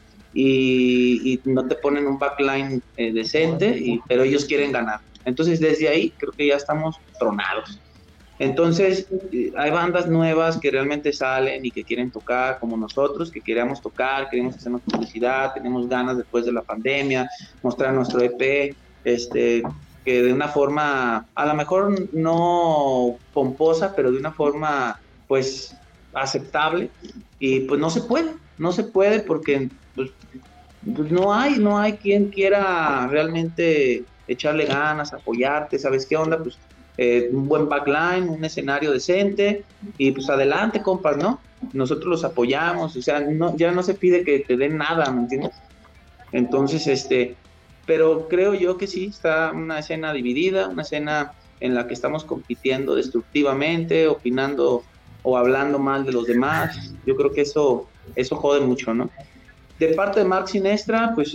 y no te ponen un backline decente, pero ellos quieren ganar. Entonces, desde ahí creo que ya estamos tronados. Entonces, hay bandas nuevas que realmente salen y que quieren tocar como nosotros, que queremos tocar, queremos hacernos publicidad, tenemos ganas después de la pandemia, mostrar nuestro EP, que de una forma, a lo mejor no pomposa, pero de una forma, pues, aceptable. Y pues no se puede porque pues, no hay quien quiera realmente echarle ganas, apoyarte, ¿sabes qué onda? Pues un buen backline, un escenario decente y pues adelante, compas, ¿no? Nosotros los apoyamos, o sea, ya no se pide que te den nada, ¿me entiendes? Entonces, pero creo yo que sí, está una escena dividida, una escena en la que estamos compitiendo destructivamente, opinando o hablando mal de los demás. Yo creo que eso jode mucho, ¿no? De parte de Mark Sinestra, pues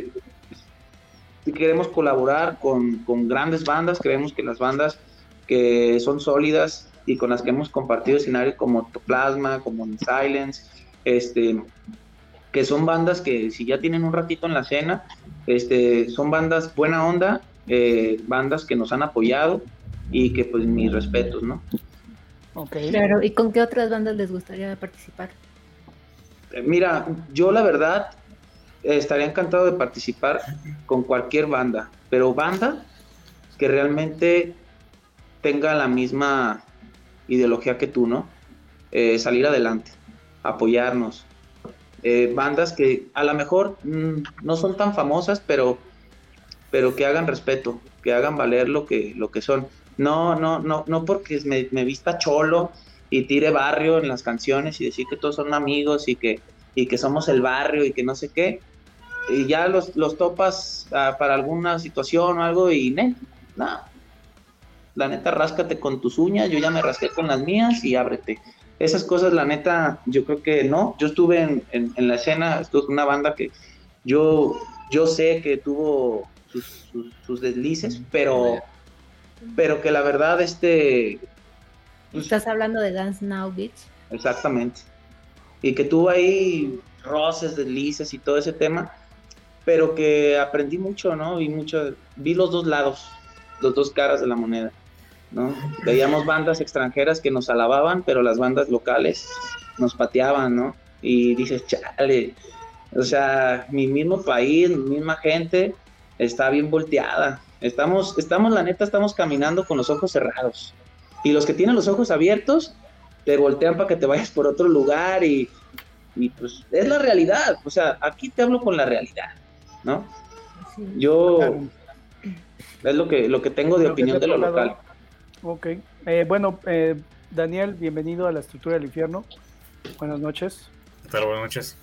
queremos colaborar con grandes bandas, creemos que las bandas que son sólidas y con las que hemos compartido escenarios como Octoplasma, como Silence, que son bandas que si ya tienen un ratito en la escena, son bandas buena onda, bandas que nos han apoyado y que pues mis respetos, ¿no? Okay. Claro, ¿y con qué otras bandas les gustaría participar? Mira, yo la verdad estaría encantado de participar con cualquier banda, pero banda que realmente tenga la misma ideología que tú, ¿no? Salir adelante, apoyarnos. Bandas que a lo mejor no son tan famosas, pero que hagan respeto, que hagan valer lo que son. No porque me vista cholo y tire barrio en las canciones y decir que todos son amigos y que somos el barrio y que no sé qué, y ya los topas para alguna situación o algo y nada. La neta, ráscate con tus uñas, yo ya me rasqué con las mías y ábrete. Esas cosas, la neta, yo creo que no. Yo estuve en la escena, estuve en una banda que yo sé que tuvo sus deslices, pero que la verdad, ¿Estás hablando de Dance Now Beach? Exactamente. Y que tuvo ahí roces, deslices y todo ese tema, pero que aprendí mucho, ¿no? Vi los dos lados, los dos caras de la moneda, ¿no? Veíamos bandas extranjeras que nos alababan, pero las bandas locales nos pateaban, ¿no? Y dices, chale, o sea, mi mismo país, mi misma gente está bien volteada. Estamos la neta, estamos caminando con los ojos cerrados. Y los que tienen los ojos abiertos te voltean para que te vayas por otro lugar y pues es la realidad. O sea, aquí te hablo con la realidad, ¿no? Sí. Yo es lo que tengo de opinión de lo local. Ok. Daniel, bienvenido a La Estructura del Infierno. Buenas noches. ¿Qué tal? Buenas noches.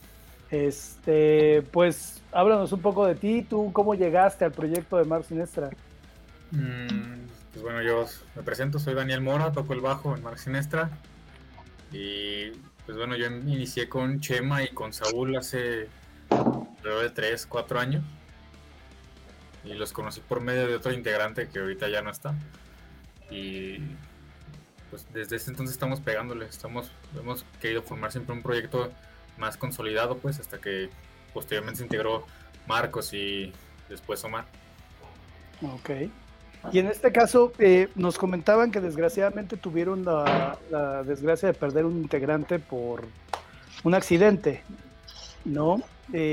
Pues háblanos un poco de ti. ¿Tú cómo llegaste al proyecto de Mark Sinestra? Pues bueno, yo me presento, soy Daniel Mora, toco el bajo en Mark Sinestra. Y pues bueno, yo inicié con Chema y con Saúl hace alrededor de 3-4 años. Y los conocí por medio de otro integrante que ahorita ya no está. Y pues desde ese entonces estamos pegándole, hemos querido formar siempre un proyecto más consolidado, pues, hasta que posteriormente se integró Marcos y después Omar. Ok. Y en este caso, nos comentaban que desgraciadamente tuvieron la desgracia de perder un integrante por un accidente, ¿no?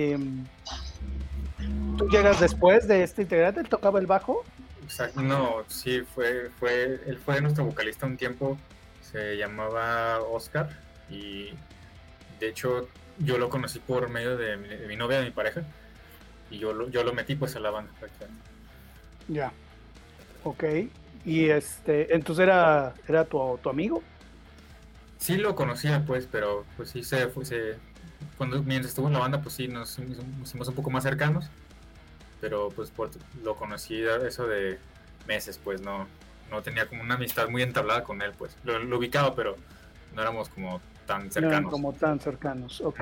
¿Tú llegas después de este integrante? ¿Él tocaba el bajo? Exacto, no, sí, él fue nuestro vocalista un tiempo, se llamaba Oscar y de hecho yo lo conocí por medio de mi novia, de mi pareja, y yo lo metí pues a la banda prácticamente. Ya, ok. Y entonces era tu amigo. Sí lo conocía pues, pero pues sí mientras estuvo en la banda pues sí nos hicimos un poco más cercanos, pero pues lo conocí eso de meses, pues no tenía como una amistad muy entablada con él, pues lo ubicaba, pero no éramos como tan cercanos. No eran como tan cercanos, ok.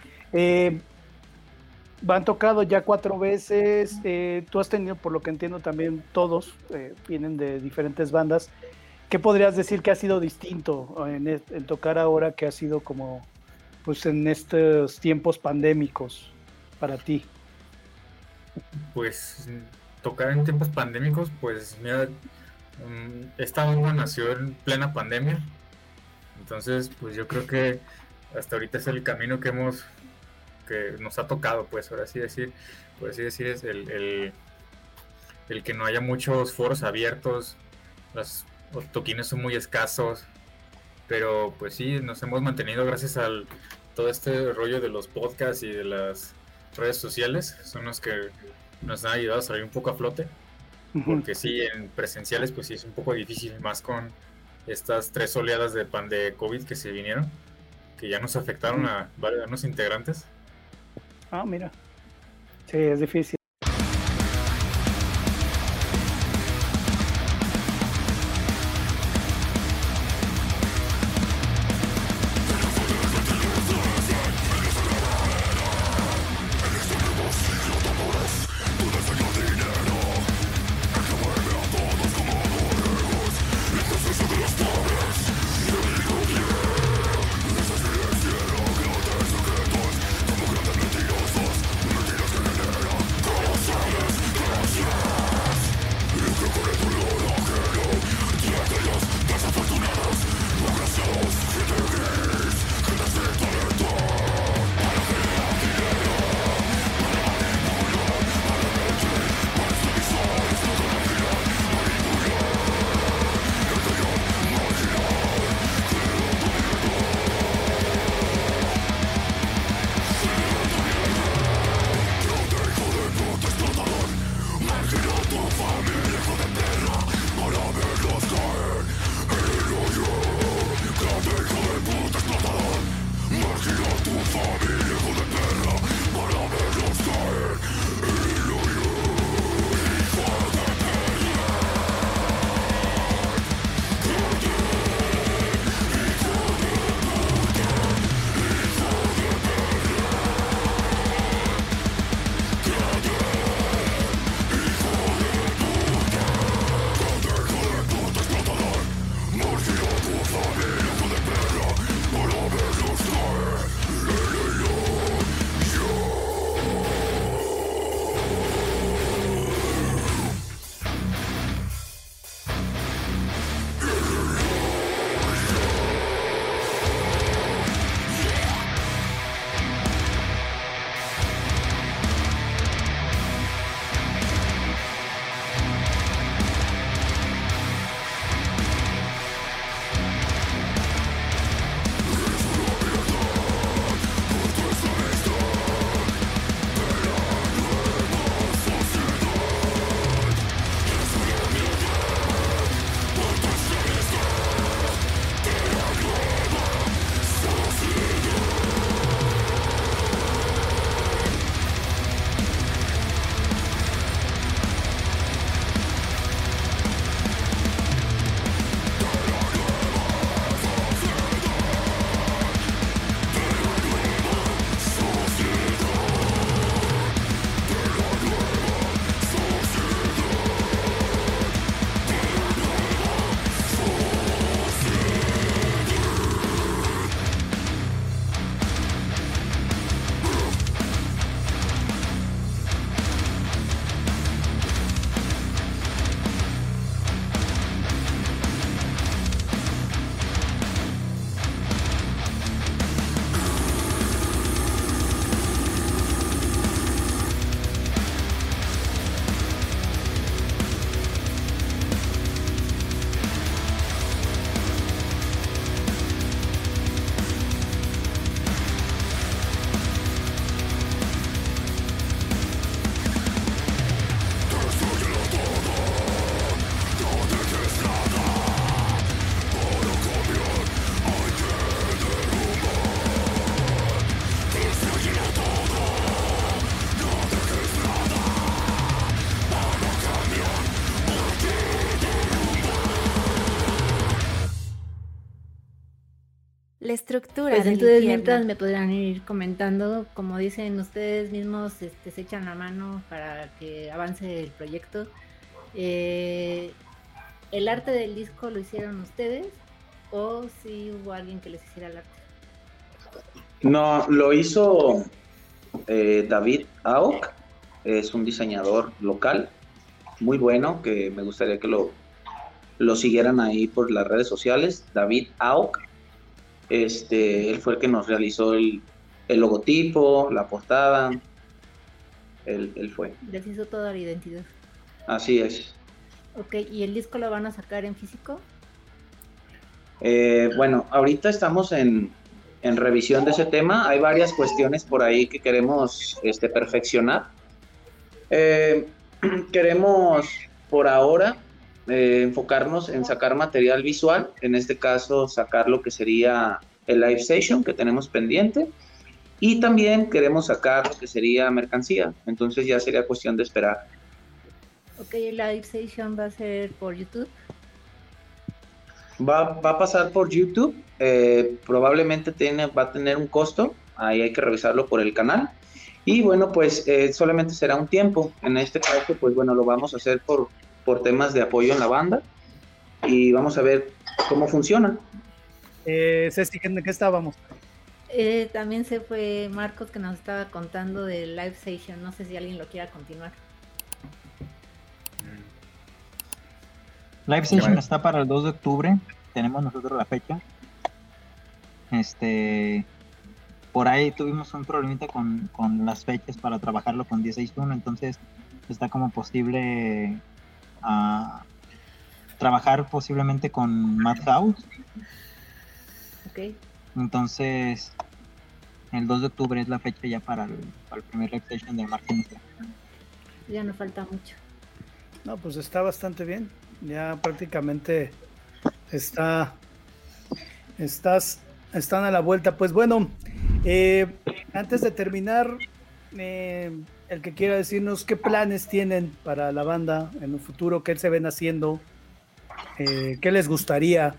Han tocado ya 4 veces, tú has tenido, por lo que entiendo también, todos vienen de diferentes bandas. ¿Qué podrías decir que ha sido distinto en tocar ahora, que ha sido como pues en estos tiempos pandémicos para ti? Pues tocar en tiempos pandémicos, pues mira, esta banda nació en plena pandemia, entonces pues yo creo que hasta ahorita es el camino que nos ha tocado, pues por así decir es el que no haya muchos foros abiertos, los toquines son muy escasos, pero pues sí, nos hemos mantenido gracias al todo este rollo de los podcasts y de las redes sociales, son los que nos han ayudado a salir un poco a flote, porque sí, en presenciales pues sí es un poco difícil, más con estas 3 oleadas de COVID que se vinieron, que ya nos afectaron a varios integrantes. Ah, mira, sí, es difícil. Como grandes mentirosos, mentiras que generan La estructura Pues del entonces infierno. mientras me podrán ir comentando, como dicen ustedes mismos, se echan la mano para que avance el proyecto. ¿El arte del disco lo hicieron ustedes o si hubo alguien que les hiciera el arte? No, lo hizo David Aok, es un diseñador local muy bueno, que me gustaría que lo siguieran ahí por las redes sociales. David Aok, él fue el que nos realizó el logotipo, la portada, él fue. Les hizo toda la identidad. Así es. Ok, ¿y el disco lo van a sacar en físico? Bueno, ahorita estamos en revisión de ese tema. Hay varias cuestiones por ahí que queremos perfeccionar. Queremos por ahora enfocarnos en sacar material visual, en este caso sacar lo que sería el live station que tenemos pendiente, y también queremos sacar lo que sería mercancía, entonces ya sería cuestión de esperar. Ok, el live station va a ser por YouTube. Va a pasar por YouTube, probablemente va a tener un costo, ahí hay que revisarlo por el canal, y bueno, pues solamente será un tiempo. En este caso, pues bueno, lo vamos a hacer por temas de apoyo en la banda, y vamos a ver cómo funciona. Ceci, ¿en qué estábamos? También se fue Marcos, que nos estaba contando del live station, no sé si alguien lo quiera continuar. Live Session está para el 2 de octubre. Tenemos nosotros la fecha. Por ahí tuvimos un problemita con las fechas para trabajarlo con 16.1, entonces está como posible trabajar posiblemente con Madhouse. Ok. Entonces, el 2 de octubre es la fecha ya para el primer Live Session de Martín. Ya no falta mucho. No, pues está bastante bien. Ya prácticamente están a la vuelta. Pues bueno, antes de terminar, el que quiera decirnos qué planes tienen para la banda en un futuro, qué se ven haciendo, qué les gustaría.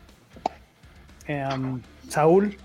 Saúl.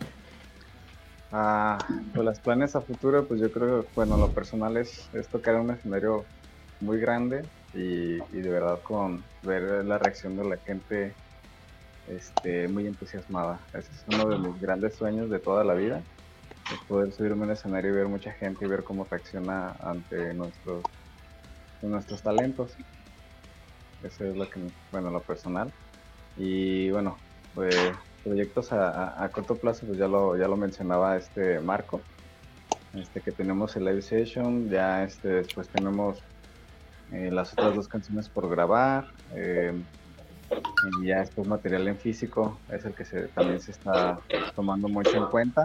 Pues los planes a futuro, pues yo creo que, bueno, lo personal es tocar un escenario muy grande y de verdad con ver la reacción de la gente muy entusiasmada. Ese es uno de mis grandes sueños de toda la vida, es poder subirme a un escenario y ver mucha gente y ver cómo reacciona ante nuestros talentos. Eso es lo que, bueno, lo personal. Y bueno, pues proyectos a corto plazo, pues ya lo mencionaba Marco, que tenemos el live session, ya después tenemos las otras 2 canciones por grabar, y ya después material en físico es el que también se está tomando mucho en cuenta.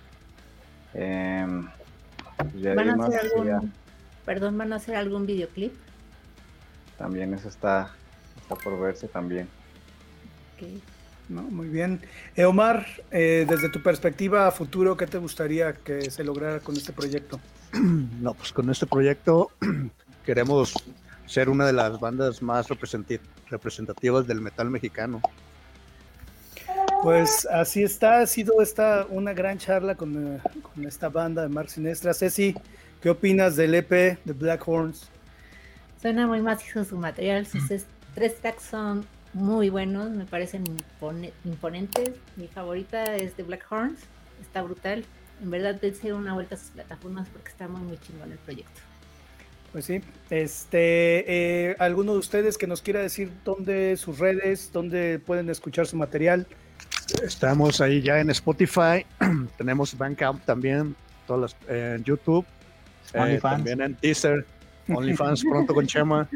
¿Van a hacer algún videoclip? También eso está por verse también. Okay. No, muy bien. Omar, desde tu perspectiva a futuro, ¿qué te gustaría que se lograra con este proyecto? No, pues con este proyecto queremos ser una de las bandas más representativas del metal mexicano. Pues así está, ha sido una gran charla con esta banda de Mark Sinestra. Ceci, ¿qué opinas del EP de Black Horns? Suena muy macizo su material, sus 3 tracks son muy buenos, me parecen imponentes. Mi favorita es de Black Horns, está brutal. En verdad, dense una vuelta a sus plataformas porque está muy, muy chingón el proyecto. Pues sí, ¿alguno de ustedes que nos quiera decir dónde sus redes, dónde pueden escuchar su material? Estamos ahí ya en Spotify, tenemos Bandcamp también, todas en YouTube, también en Deezer, OnlyFans pronto con Chema.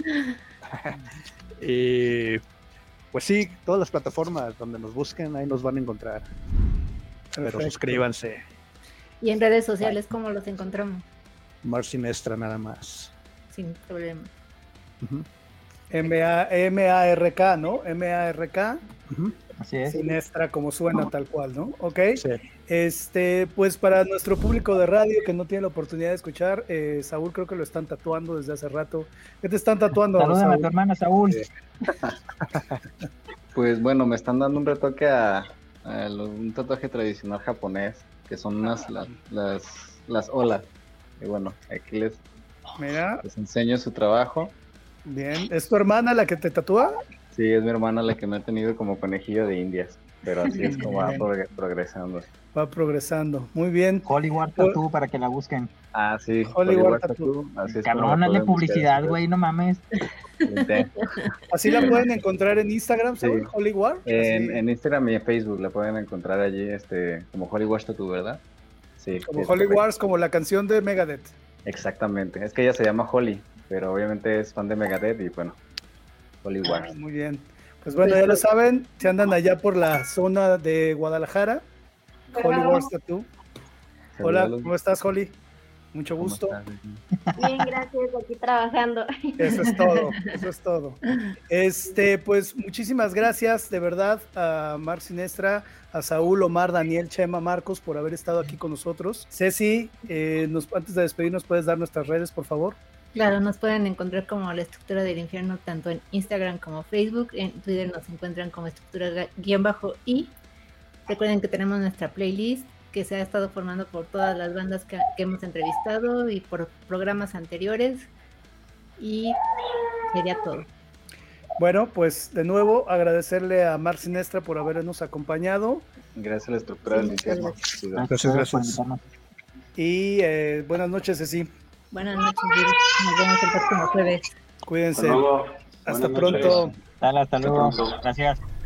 Y pues sí, todas las plataformas donde nos busquen, ahí nos van a encontrar. Perfecto. Pero suscríbanse. ¿Y en redes sociales cómo los encontramos? Mark Sinestra nada más. Sin problema. M-A-R-K, ¿no? M-A-R-K. Así es. Sinestra, como suena, tal cual, ¿no? Ok. Sí. Pues para nuestro público de radio que no tiene la oportunidad de escuchar, Saúl creo que lo están tatuando desde hace rato. ¿Qué te están tatuando? Saludan a tu hermana, Saúl. Pues bueno, me están dando un retoque a un tatuaje tradicional japonés, que son las olas. Y bueno, aquí les enseño su trabajo. Bien, ¿es tu hermana la que te tatúa? Sí, es mi hermana la que me ha tenido como conejillo de indias, pero así es como va progresando. Va progresando, muy bien. Hollywood Tattoo para que la busquen. Ah, sí. Hollywood Tattoo. Así es. Cabrón, hazle publicidad, güey, no mames. Así la pueden encontrar en Instagram, ¿sabes? Sí. Hollywood. En Instagram y en Facebook la pueden encontrar allí, como Hollywood Tattoo, ¿verdad? Sí. Como Hollywood, como la canción de Megadeth. Exactamente. Es que ella se llama Holly, pero obviamente es fan de Megadeth y bueno, Hollywood. Muy bien. Pues bueno, ya lo saben, si andan allá por la zona de Guadalajara, Hollywood Tattoo. Hola, ¿cómo estás, Holly? Mucho gusto. Bien, gracias, aquí trabajando. Eso es todo, eso es todo. Pues muchísimas gracias de verdad a Marc Sinestra, a Saúl, Omar, Daniel, Chema, Marcos por haber estado aquí con nosotros. Ceci, antes de despedirnos, ¿puedes dar nuestras redes, por favor? Claro, nos pueden encontrar como La Estructura del Infierno tanto en Instagram como Facebook. En Twitter nos encuentran como estructura_i. Recuerden que tenemos nuestra playlist que se ha estado formando por todas las bandas que hemos entrevistado y por programas anteriores. Y sería todo. Bueno, pues de nuevo agradecerle a Marc Sinestra por habernos acompañado. Gracias a La Estructura del Infierno. Gracias. Y buenas noches, Ceci. Buenas noches, nos vemos el próximo jueves. Cuídense. Hasta luego. Hasta Buenas pronto. noches. Hasta luego. Gracias.